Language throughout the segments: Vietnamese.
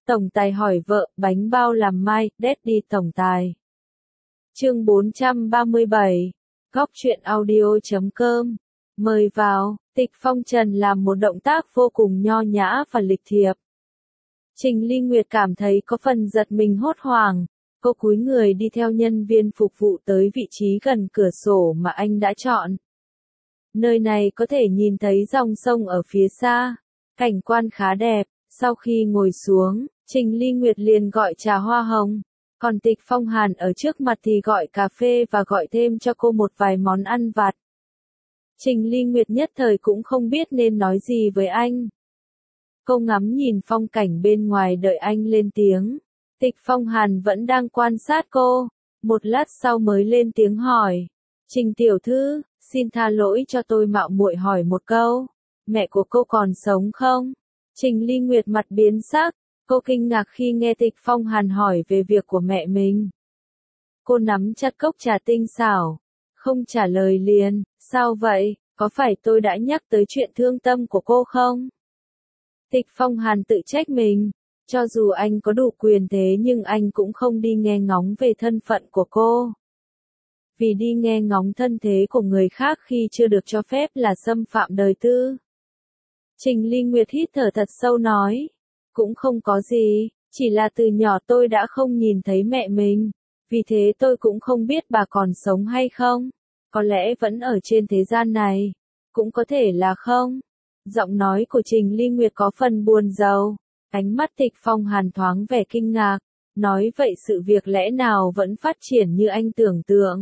Tổng tài hỏi vợ, bánh bao làm mai, Daddy tổng tài. Chương 437, Góc truyện audio.com. Mời vào, Tịch Phong Trần làm một động tác vô cùng nho nhã và lịch thiệp. Trình Ly Nguyệt cảm thấy có phần giật mình hốt hoảng, cô cúi người đi theo nhân viên phục vụ tới vị trí gần cửa sổ mà anh đã chọn. Nơi này có thể nhìn thấy dòng sông ở phía xa, cảnh quan khá đẹp. Sau khi ngồi xuống, Trình Ly Nguyệt liền gọi trà hoa hồng, còn Tịch Phong Hàn ở trước mặt thì gọi cà phê và gọi thêm cho cô một vài món ăn vặt. Trình Ly Nguyệt nhất thời cũng không biết nên nói gì với anh. Cô ngắm nhìn phong cảnh bên ngoài đợi anh lên tiếng. Tịch Phong Hàn vẫn đang quan sát cô, một lát sau mới lên tiếng hỏi. Trình tiểu thư, xin tha lỗi cho tôi mạo muội hỏi một câu, mẹ của cô còn sống không? Trình Ly Nguyệt mặt biến sắc, cô kinh ngạc khi nghe Tịch Phong Hàn hỏi về việc của mẹ mình. Cô nắm chặt cốc trà tinh xảo, không trả lời liền, sao vậy, có phải tôi đã nhắc tới chuyện thương tâm của cô không? Tịch Phong Hàn tự trách mình, cho dù anh có đủ quyền thế nhưng anh cũng không đi nghe ngóng về thân phận của cô. Vì đi nghe ngóng thân thế của người khác khi chưa được cho phép là xâm phạm đời tư. Trình Ly Nguyệt hít thở thật sâu nói, cũng không có gì, chỉ là từ nhỏ tôi đã không nhìn thấy mẹ mình, vì thế tôi cũng không biết bà còn sống hay không, có lẽ vẫn ở trên thế gian này, cũng có thể là không. Giọng nói của Trình Ly Nguyệt có phần buồn rầu, ánh mắt Tịch Phong Hàn thoáng vẻ kinh ngạc, nói vậy sự việc lẽ nào vẫn phát triển như anh tưởng tượng.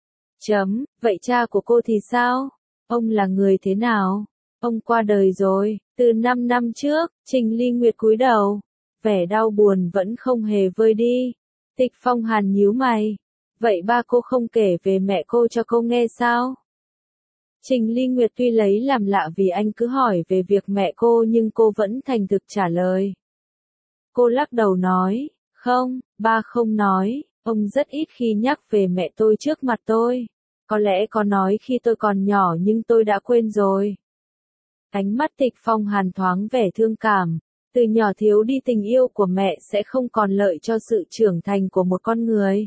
Vậy cha của cô thì sao? Ông là người thế nào? Ông qua đời rồi, từ 5 năm trước. Trình Ly Nguyệt cúi đầu, vẻ đau buồn vẫn không hề vơi đi. Tịch Phong Hàn nhíu mày, vậy ba cô không kể về mẹ cô cho cô nghe sao? Trình Ly Nguyệt tuy lấy làm lạ vì anh cứ hỏi về việc mẹ cô nhưng cô vẫn thành thực trả lời. Cô lắc đầu nói, không, ba không nói, ông rất ít khi nhắc về mẹ tôi trước mặt tôi. Có lẽ có nói khi tôi còn nhỏ nhưng tôi đã quên rồi. Ánh mắt Tịch Phong Hàn thoáng vẻ thương cảm, từ nhỏ thiếu đi tình yêu của mẹ sẽ không còn lợi cho sự trưởng thành của một con người.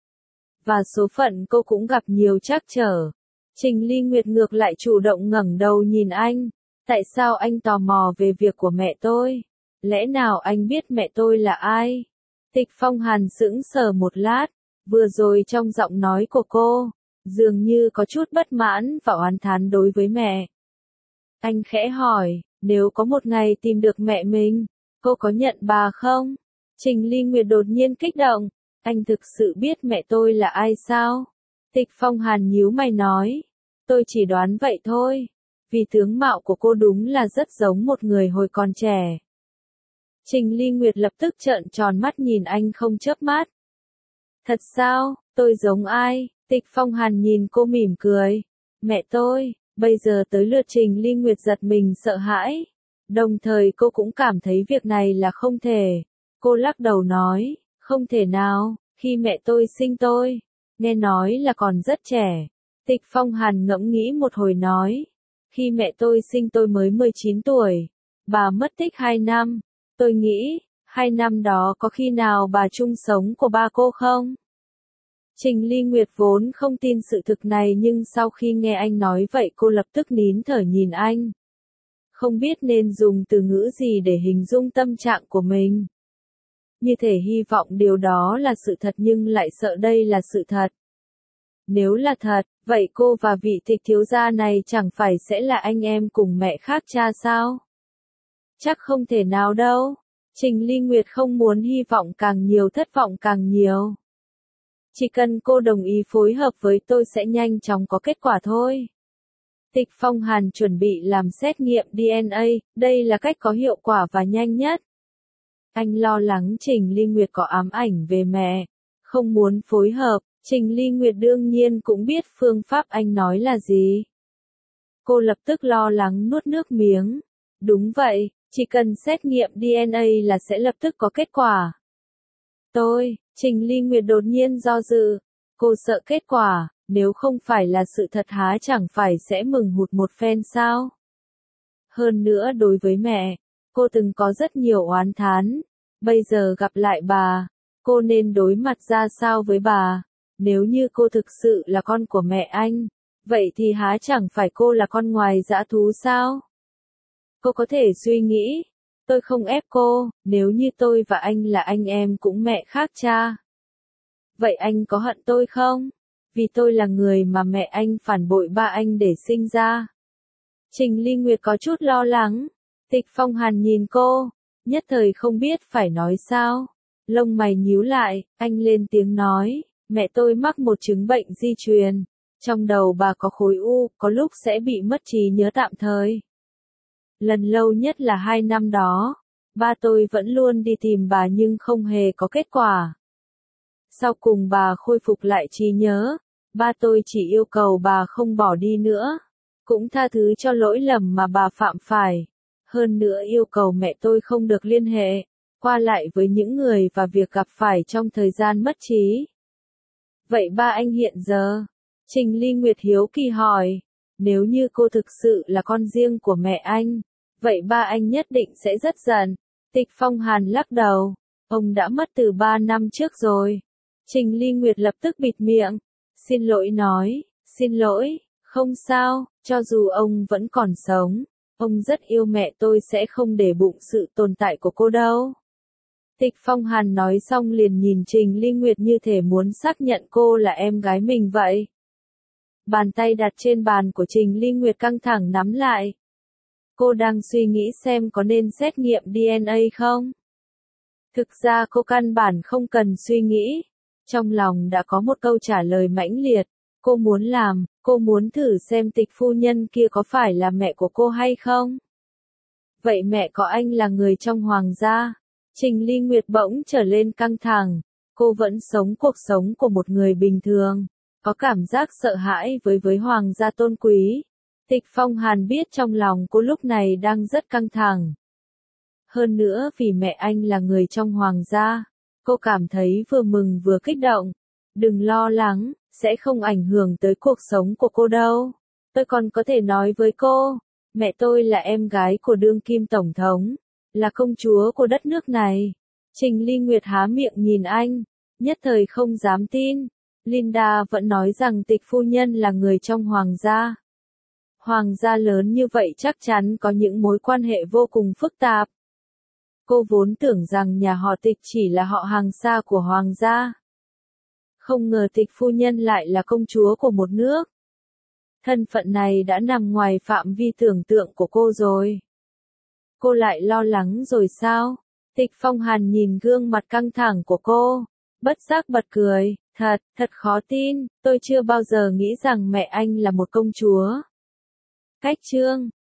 Và số phận cô cũng gặp nhiều trắc trở. Trình Ly Nguyệt ngược lại chủ động ngẩng đầu nhìn anh, tại sao anh tò mò về việc của mẹ tôi? Lẽ nào anh biết mẹ tôi là ai? Tịch Phong Hàn sững sờ một lát, vừa rồi trong giọng nói của cô, dường như có chút bất mãn và oán thán đối với mẹ. Anh khẽ hỏi, nếu có một ngày tìm được mẹ mình, cô có nhận bà không? Trình Ly Nguyệt đột nhiên kích động, anh thực sự biết mẹ tôi là ai sao? Tịch Phong Hàn nhíu mày nói, tôi chỉ đoán vậy thôi, vì tướng mạo của cô đúng là rất giống một người hồi còn trẻ. Trình Ly Nguyệt lập tức trợn tròn mắt nhìn anh không chớp mắt. Thật sao, tôi giống ai? Tịch Phong Hàn nhìn cô mỉm cười. Mẹ tôi, bây giờ tới lượt Trình Ly Nguyệt giật mình sợ hãi. Đồng thời cô cũng cảm thấy việc này là không thể. Cô lắc đầu nói, không thể nào, khi mẹ tôi sinh tôi, nghe nói là còn rất trẻ. Tịch Phong Hàn ngẫm nghĩ một hồi nói, khi mẹ tôi sinh tôi mới 19 tuổi, bà mất tích 2 năm, tôi nghĩ, 2 năm đó có khi nào bà chung sống của ba cô không? Trình Ly Nguyệt vốn không tin sự thực này nhưng sau khi nghe anh nói vậy cô lập tức nín thở nhìn anh. Không biết nên dùng từ ngữ gì để hình dung tâm trạng của mình. Như thể hy vọng điều đó là sự thật nhưng lại sợ đây là sự thật. Nếu là thật, vậy cô và vị Tịch thiếu gia này chẳng phải sẽ là anh em cùng mẹ khác cha sao? Chắc không thể nào đâu. Trình Ly Nguyệt không muốn hy vọng càng nhiều thất vọng càng nhiều. Chỉ cần cô đồng ý phối hợp với tôi sẽ nhanh chóng có kết quả thôi. Tịch Phong Hàn chuẩn bị làm xét nghiệm DNA, đây là cách có hiệu quả và nhanh nhất. Anh lo lắng Trình Ly Nguyệt có ám ảnh về mẹ, không muốn phối hợp. Trình Ly Nguyệt đương nhiên cũng biết phương pháp anh nói là gì. Cô lập tức lo lắng nuốt nước miếng. Đúng vậy, chỉ cần xét nghiệm DNA là sẽ lập tức có kết quả. Trình Ly Nguyệt đột nhiên do dự. Cô sợ kết quả, nếu không phải là sự thật há chẳng phải sẽ mừng hụt một phen sao? Hơn nữa đối với mẹ, cô từng có rất nhiều oán thán. Bây giờ gặp lại bà, cô nên đối mặt ra sao với bà? Nếu như cô thực sự là con của mẹ anh, vậy thì há chẳng phải cô là con ngoài dã thú sao? Cô có thể suy nghĩ, tôi không ép cô, nếu như tôi và anh là anh em cũng mẹ khác cha. Vậy anh có hận tôi không? Vì tôi là người mà mẹ anh phản bội ba anh để sinh ra. Trình Ly Nguyệt có chút lo lắng. Tịch Phong Hàn nhìn cô, nhất thời không biết phải nói sao. Lông mày nhíu lại, anh lên tiếng nói, mẹ tôi mắc một chứng bệnh di truyền. Trong đầu bà có khối u, có lúc sẽ bị mất trí nhớ tạm thời. Lần lâu nhất là 2 năm đó, ba tôi vẫn luôn đi tìm bà nhưng không hề có kết quả. Sau cùng bà khôi phục lại trí nhớ, ba tôi chỉ yêu cầu bà không bỏ đi nữa, cũng tha thứ cho lỗi lầm mà bà phạm phải. Hơn nữa yêu cầu mẹ tôi không được liên hệ, qua lại với những người và việc gặp phải trong thời gian mất trí. Vậy ba anh hiện giờ? Trình Ly Nguyệt hiếu kỳ hỏi, nếu như cô thực sự là con riêng của mẹ anh, vậy ba anh nhất định sẽ rất giận. Tịch Phong Hàn lắc đầu, ông đã mất từ 3 năm trước rồi. Trình Ly Nguyệt lập tức bịt miệng, xin lỗi nói, xin lỗi, không sao, cho dù ông vẫn còn sống, ông rất yêu mẹ tôi sẽ không để bụng sự tồn tại của cô đâu. Tịch Phong Hàn nói xong liền nhìn Trình Ly Nguyệt như thể muốn xác nhận cô là em gái mình vậy. Bàn tay đặt trên bàn của Trình Ly Nguyệt căng thẳng nắm lại. Cô đang suy nghĩ xem có nên xét nghiệm DNA không? Thực ra cô căn bản không cần suy nghĩ. Trong lòng đã có một câu trả lời mãnh liệt. Cô muốn làm, cô muốn thử xem Tịch phu nhân kia có phải là mẹ của cô hay không? Vậy mẹ có anh là người trong hoàng gia? Trình Ly Nguyệt bỗng trở lên căng thẳng. Cô vẫn sống cuộc sống của một người bình thường. Có cảm giác sợ hãi với hoàng gia tôn quý. Tịch Phong Hàn biết trong lòng cô lúc này đang rất căng thẳng. Hơn nữa vì mẹ anh là người trong hoàng gia, cô cảm thấy vừa mừng vừa kích động. Đừng lo lắng, sẽ không ảnh hưởng tới cuộc sống của cô đâu. Tôi còn có thể nói với cô, mẹ tôi là em gái của đương kim tổng thống, là công chúa của đất nước này. Trình Ly Nguyệt há miệng nhìn anh, nhất thời không dám tin. Linda vẫn nói rằng Tịch phu nhân là người trong hoàng gia. Hoàng gia lớn như vậy chắc chắn có những mối quan hệ vô cùng phức tạp. Cô vốn tưởng rằng nhà họ Tịch chỉ là họ hàng xa của hoàng gia. Không ngờ Tịch phu nhân lại là công chúa của một nước. Thân phận này đã nằm ngoài phạm vi tưởng tượng của cô rồi. Cô lại lo lắng rồi sao? Tịch Phong Hàn nhìn gương mặt căng thẳng của cô, bất giác bật cười, thật khó tin, tôi chưa bao giờ nghĩ rằng mẹ anh là một công chúa. Cách chương